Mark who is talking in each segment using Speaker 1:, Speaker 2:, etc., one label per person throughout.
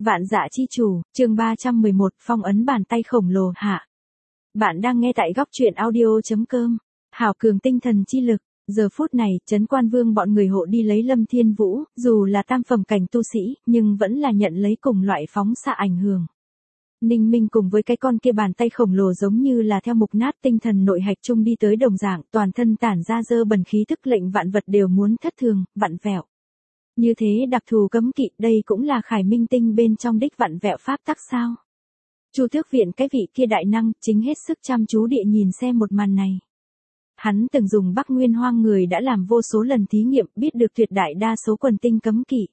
Speaker 1: Vạn Dạ Chi Chủ, chương 311, phong ấn bàn tay khổng lồ hạ. Bạn đang nghe tại góc truyện audio.com. Hào cường tinh thần chi lực. Giờ phút này, Trấn Quan Vương bọn người hộ đi lấy Lâm Thiên Vũ, dù là tam phẩm cảnh tu sĩ, nhưng vẫn là nhận lấy cùng loại phóng xạ ảnh hưởng. Ninh Minh cùng với cái con kia bàn tay khổng lồ giống như là theo mục nát tinh thần nội hạch chung đi tới đồng dạng, toàn thân tản ra dơ bẩn khí thức lệnh vạn vật đều muốn thất thường, vặn vẹo. Như thế đặc thù cấm kỵ, đây cũng là Khải Minh tinh bên trong đích vặn vẹo pháp tắc sao? Chu Tước Viện cái vị kia đại năng, chính hết sức chăm chú địa nhìn xem một màn này. Hắn từng dùng Bắc Nguyên Hoang người đã làm vô số lần thí nghiệm, biết được tuyệt đại đa số quần tinh cấm kỵ.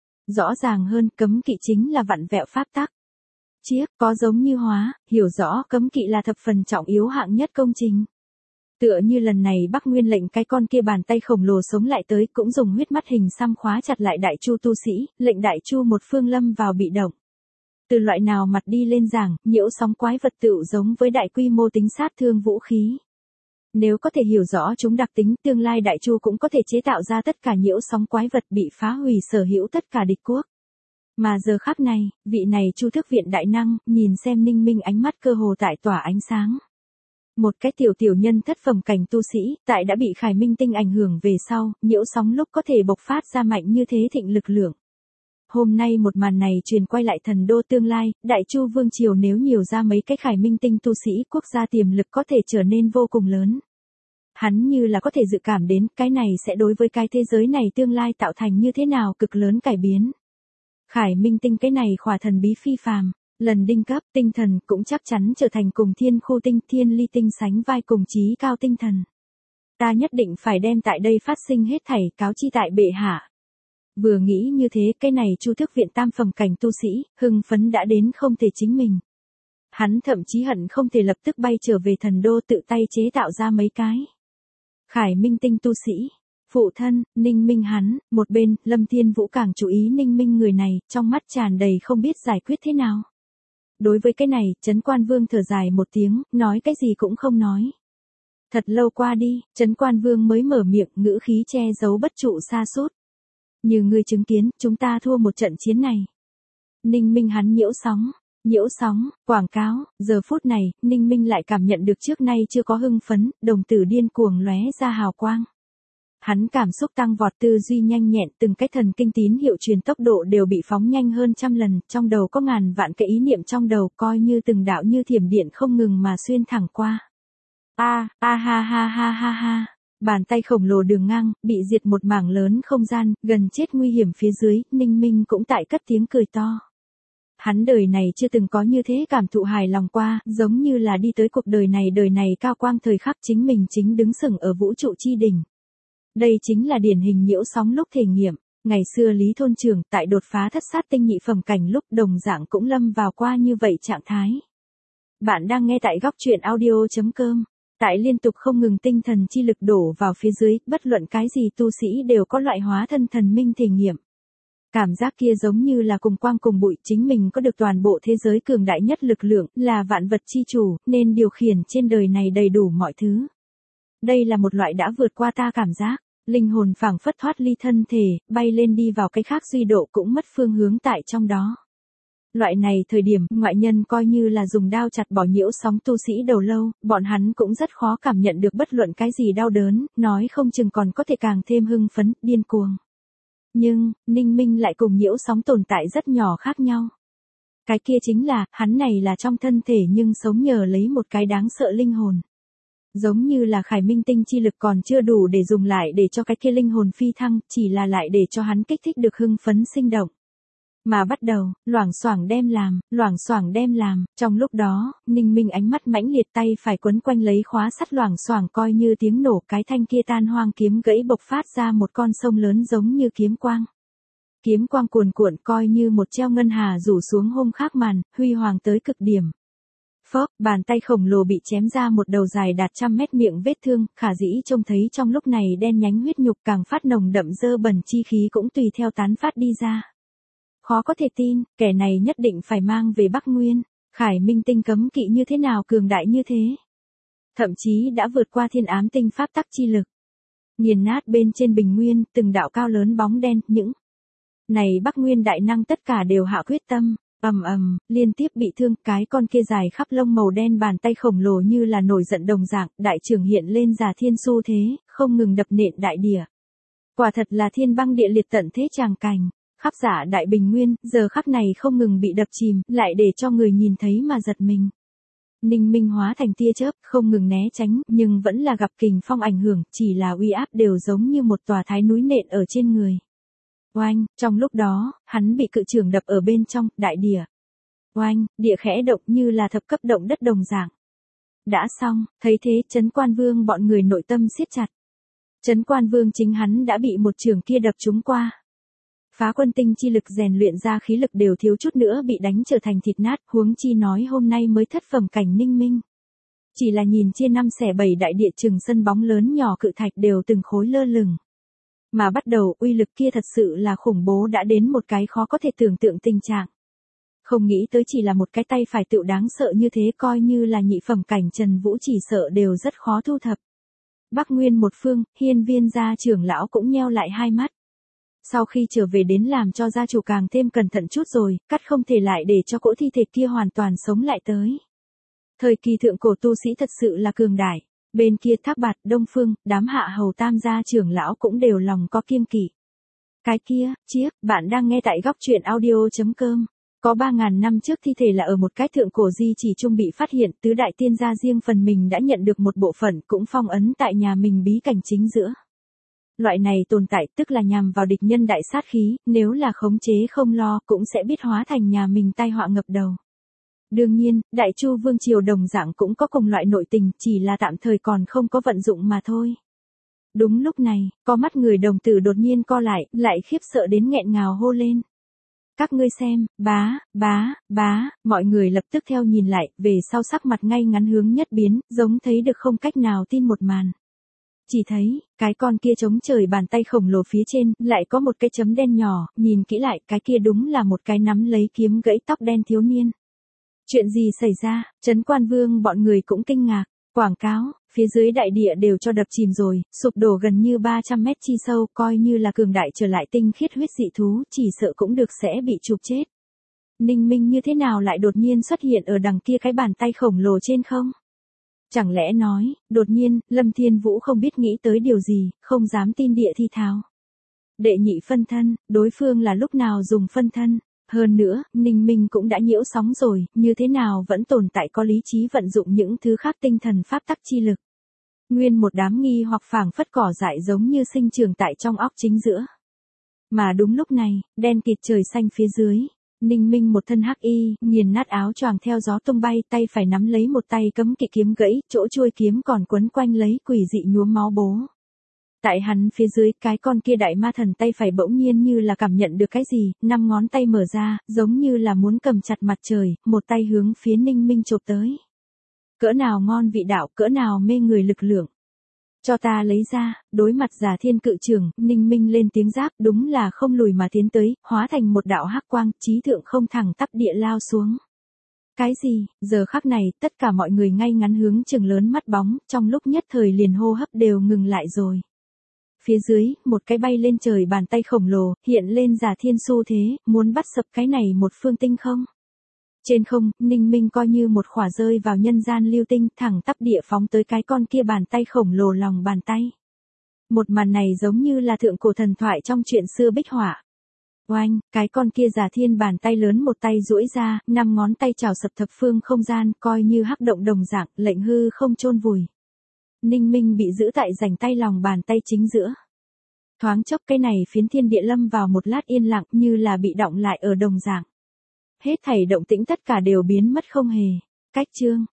Speaker 1: Rõ ràng hơn, cấm kỵ chính là vặn vẹo pháp tắc. Chiếc, có giống như hóa, hiểu rõ cấm kỵ là thập phần trọng yếu hạng nhất công trình. Tựa như lần này Bắc Nguyên lệnh cái con kia bàn tay khổng lồ sống lại tới, cũng dùng huyết mắt hình xăm khóa chặt lại Đại Chu tu sĩ, lệnh Đại Chu một phương lâm vào bị động. Từ loại nào mặt đi lên giảng, nhiễu sóng quái vật tựu giống với đại quy mô tính sát thương vũ khí. Nếu có thể hiểu rõ chúng đặc tính, tương lai Đại Chu cũng có thể chế tạo ra tất cả nhiễu sóng quái vật bị phá hủy sở hữu tất cả địch quốc. Mà giờ khắc này, vị này Chu Tước Viện đại năng, nhìn xem Ninh Minh ánh mắt cơ hồ tại tỏa ánh sáng. Một cái tiểu nhân thất phẩm cảnh tu sĩ, tại đã bị Khải Minh tinh ảnh hưởng về sau, nhiễu sóng lúc có thể bộc phát ra mạnh như thế thịnh lực lượng. Hôm nay một màn này truyền quay lại thần đô tương lai, Đại Chu Vương Triều nếu nhiều ra mấy cái Khải Minh tinh tu sĩ, quốc gia tiềm lực có thể trở nên vô cùng lớn. Hắn như là có thể dự cảm đến, cái này sẽ đối với cái thế giới này tương lai tạo thành như thế nào cực lớn cải biến. Khải Minh tinh cái này khỏa thần bí phi phàm, lần đinh cấp tinh thần cũng chắc chắn trở thành cùng thiên khu tinh thiên ly tinh sánh vai cùng chí cao tinh thần. Ta nhất định phải đem tại đây phát sinh hết thảy cáo chi tại bệ hạ. Vừa nghĩ như thế, cái này Chu Tước Viện tam phẩm cảnh tu sĩ, hưng phấn đã đến không thể chính mình. Hắn thậm chí hận không thể lập tức bay trở về thần đô tự tay chế tạo ra mấy cái Khải Minh tinh tu sĩ. Phụ thân, Ninh Minh hắn, một bên, Lâm Thiên Vũ càng chú ý Ninh Minh người này, trong mắt tràn đầy không biết giải quyết thế nào. Đối với cái này, Trấn Quan Vương thở dài một tiếng, nói cái gì cũng không nói. Thật lâu qua đi, Trấn Quan Vương mới mở miệng, ngữ khí che giấu bất trụ sa sút. Như ngươi chứng kiến, chúng ta thua một trận chiến này. Ninh Minh hắn nhiễu sóng, quảng cáo, giờ phút này, Ninh Minh lại cảm nhận được trước nay chưa có hưng phấn, đồng tử điên cuồng lóe ra hào quang. Hắn cảm xúc tăng vọt, tư duy nhanh nhẹn, từng cái thần kinh tín hiệu truyền tốc độ đều bị phóng nhanh hơn trăm lần, trong đầu có ngàn vạn cái ý niệm trong đầu, coi như từng đạo như thiểm điện không ngừng mà xuyên thẳng qua. Ha ha. Bàn tay khổng lồ đường ngang, bị diệt một mảng lớn không gian, gần chết nguy hiểm phía dưới, Ninh Minh cũng tại cất tiếng cười to. Hắn đời này chưa từng có như thế cảm thụ hài lòng qua, giống như là đi tới cuộc đời này cao quang thời khắc chính mình chính đứng sừng ở vũ trụ chi đỉnh. Đây chính là điển hình nhiễu sóng lúc thể nghiệm. Ngày xưa Lý Thôn Trưởng tại đột phá thất sát tinh nhị phẩm cảnh lúc đồng dạng cũng lâm vào qua như vậy trạng thái. Bạn đang nghe tại góc truyện audio.com. Tại liên tục không ngừng tinh thần chi lực đổ vào phía dưới, bất luận cái gì tu sĩ đều có loại hóa thân thần minh thể nghiệm. Cảm giác kia giống như là cùng quang cùng bụi, chính mình có được toàn bộ thế giới cường đại nhất lực lượng, là vạn vật chi chủ, nên điều khiển trên đời này đầy đủ mọi thứ. Đây là một loại đã vượt qua ta cảm giác, linh hồn phảng phất thoát ly thân thể, bay lên đi vào cái khác duy độ cũng mất phương hướng tại trong đó. Loại này thời điểm, ngoại nhân coi như là dùng đao chặt bỏ nhiễu sóng tu sĩ đầu lâu, bọn hắn cũng rất khó cảm nhận được bất luận cái gì đau đớn, nói không chừng còn có thể càng thêm hưng phấn, điên cuồng. Nhưng, Ninh Minh lại cùng nhiễu sóng tồn tại rất nhỏ khác nhau. Cái kia chính là, hắn này là trong thân thể nhưng sống nhờ lấy một cái đáng sợ linh hồn. Giống như là Khải Minh tinh chi lực còn chưa đủ để dùng lại để cho cái kia linh hồn phi thăng, chỉ là lại để cho hắn kích thích được hưng phấn sinh động. Mà bắt đầu, loảng xoảng đem làm, trong lúc đó, Ninh Minh ánh mắt mãnh liệt, tay phải quấn quanh lấy khóa sắt loảng xoảng, coi như tiếng nổ, cái thanh kia tan hoang kiếm gãy bộc phát ra một con sông lớn giống như kiếm quang. Kiếm quang cuồn cuộn, coi như một treo ngân hà rủ xuống hôm khác màn, huy hoàng tới cực điểm. Phốc, bàn tay khổng lồ bị chém ra một đầu dài đạt 100 mét miệng vết thương, khả dĩ trông thấy trong lúc này đen nhánh huyết nhục càng phát nồng đậm dơ bẩn chi khí cũng tùy theo tán phát đi ra. Khó có thể tin, kẻ này nhất định phải mang về Bắc Nguyên, Khải Minh tinh cấm kỵ như thế nào cường đại như thế. Thậm chí đã vượt qua thiên ám tinh pháp tắc chi lực. Nghiền nát bên trên bình nguyên, từng đạo cao lớn bóng đen, những Này Bắc Nguyên đại năng tất cả đều hạ quyết tâm, liên tiếp bị thương, cái con kia dài khắp lông màu đen bàn tay khổng lồ như là nổi giận đồng dạng, đại trưởng hiện lên giả thiên xu thế, không ngừng đập nện đại địa. Quả thật là thiên băng địa liệt tận thế tràng cảnh, khắp giả đại bình nguyên, giờ khắc này không ngừng bị đập chìm, lại để cho người nhìn thấy mà giật mình. Ninh Minh hóa thành tia chớp, không ngừng né tránh, nhưng vẫn là gặp kình phong ảnh hưởng, chỉ là uy áp đều giống như một tòa thái núi nện ở trên người. Oanh, trong lúc đó, hắn bị cự trưởng đập ở bên trong, đại địa. Oanh, địa khẽ động như là thập cấp động đất đồng dạng. Đã xong, thấy thế Trấn Quan Vương bọn người nội tâm siết chặt. Trấn Quan Vương chính hắn đã bị một trường kia đập trúng qua. Phá quân tinh chi lực rèn luyện ra khí lực đều thiếu chút nữa bị đánh trở thành thịt nát, huống chi nói hôm nay mới thất phẩm cảnh Ninh Minh. Chỉ là nhìn chia 5/7 đại địa chừng sân bóng lớn nhỏ cự thạch đều từng khối lơ lửng. Mà bắt đầu uy lực kia thật sự là khủng bố đã đến một cái khó có thể tưởng tượng tình trạng. Không nghĩ tới chỉ là một cái tay phải tựu đáng sợ như thế, coi như là nhị phẩm cảnh Trần Vũ chỉ sợ đều rất khó thu thập. Bắc Nguyên một phương, Hiên Viên gia trưởng lão cũng nheo lại hai mắt. Sau khi trở về đến làm cho gia chủ càng thêm cẩn thận chút rồi, cắt không thể lại để cho cỗ thi thể kia hoàn toàn sống lại tới. Thời kỳ thượng cổ tu sĩ thật sự là cường đại. Bên kia Thác Bạt, Đông Phương, đám hạ hầu tam gia trưởng lão cũng đều lòng có kiêng kỵ. Cái kia, chiếc, bạn đang nghe tại góc truyện audio.com. Có 3.000 năm trước thi thể là ở một cái thượng cổ di chỉ trung bị phát hiện, tứ đại tiên gia riêng phần mình đã nhận được một bộ phận cũng phong ấn tại nhà mình bí cảnh chính giữa. Loại này tồn tại tức là nhằm vào địch nhân đại sát khí, nếu là khống chế không lo cũng sẽ biết hóa thành nhà mình tai họa ngập đầu. Đương nhiên, Đại Chu Vương Triều đồng dạng cũng có cùng loại nội tình, chỉ là tạm thời còn không có vận dụng mà thôi. Đúng lúc này, có mắt người đồng tử đột nhiên co lại khiếp sợ đến nghẹn ngào hô lên. Các ngươi xem, bá, mọi người lập tức theo nhìn lại, về sau sắc mặt ngay ngắn hướng nhất biến, giống thấy được không cách nào tin một màn. Chỉ thấy, cái con kia chống trời bàn tay khổng lồ phía trên, lại có một cái chấm đen nhỏ, nhìn kỹ lại, cái kia đúng là một cái nắm lấy kiếm gãy tóc đen thiếu niên. Chuyện gì xảy ra, Trấn Quan Vương bọn người cũng kinh ngạc, quảng cáo, phía dưới đại địa đều cho đập chìm rồi, sụp đổ gần như 300 mét chi sâu, coi như là cường đại trở lại tinh khiết huyết dị thú, chỉ sợ cũng được sẽ bị chụp chết. Ninh Minh như thế nào lại đột nhiên xuất hiện ở đằng kia cái bàn tay khổng lồ trên không? Chẳng lẽ nói, đột nhiên, Lâm Thiên Vũ không biết nghĩ tới điều gì, không dám tin địa thi thào. Đệ nhị phân thân, đối phương là lúc nào dùng phân thân? Hơn nữa, Ninh Minh cũng đã nhiễu sóng rồi, như thế nào vẫn tồn tại có lý trí vận dụng những thứ khác tinh thần pháp tắc chi lực. Nguyên một đám nghi hoặc phảng phất cỏ dại giống như sinh trưởng tại trong óc chính giữa. Mà đúng lúc này, đen kịt trời xanh phía dưới, Ninh Minh một thân hắc y, nghiền nát áo choàng theo gió tung bay, tay phải nắm lấy một tay cấm kỵ kiếm gãy, chỗ chuôi kiếm còn quấn quanh lấy quỷ dị nhuốm máu bố. Tại hắn phía dưới, cái con kia đại ma thần tay phải bỗng nhiên như là cảm nhận được cái gì, 5 ngón tay mở ra, giống như là muốn cầm chặt mặt trời, một tay hướng phía Ninh Minh chộp tới. Cỡ nào ngon vị đạo, cỡ nào mê người lực lượng. Cho ta lấy ra, đối mặt Giả Thiên cự trưởng, Ninh Minh lên tiếng giáp, đúng là không lùi mà tiến tới, hóa thành một đạo hắc quang, chí thượng không thẳng tắp địa lao xuống. Cái gì, giờ khắc này, tất cả mọi người ngay ngắn hướng chừng lớn mắt bóng, trong lúc nhất thời liền hô hấp đều ngừng lại rồi. Phía dưới, một cái bay lên trời bàn tay khổng lồ, hiện lên Giả Thiên xu thế, muốn bắt sập cái này một phương tinh không. Trên không, Ninh Minh coi như một khỏa rơi vào nhân gian lưu tinh, thẳng tắp địa phóng tới cái con kia bàn tay khổng lồ lòng bàn tay. Một màn này giống như là thượng cổ thần thoại trong chuyện xưa bích họa. Oanh, cái con kia Giả Thiên bàn tay lớn một tay duỗi ra, 5 ngón tay chảo sập thập phương không gian, coi như hắc động đồng dạng, lệnh hư không chôn vùi. Ninh Minh bị giữ tại rảnh tay lòng bàn tay chính giữa. Thoáng chốc cái này phiến thiên địa lâm vào một lát yên lặng, như là bị đọng lại ở đồng dạng. Hết thảy động tĩnh tất cả đều biến mất không hề. Cách chương,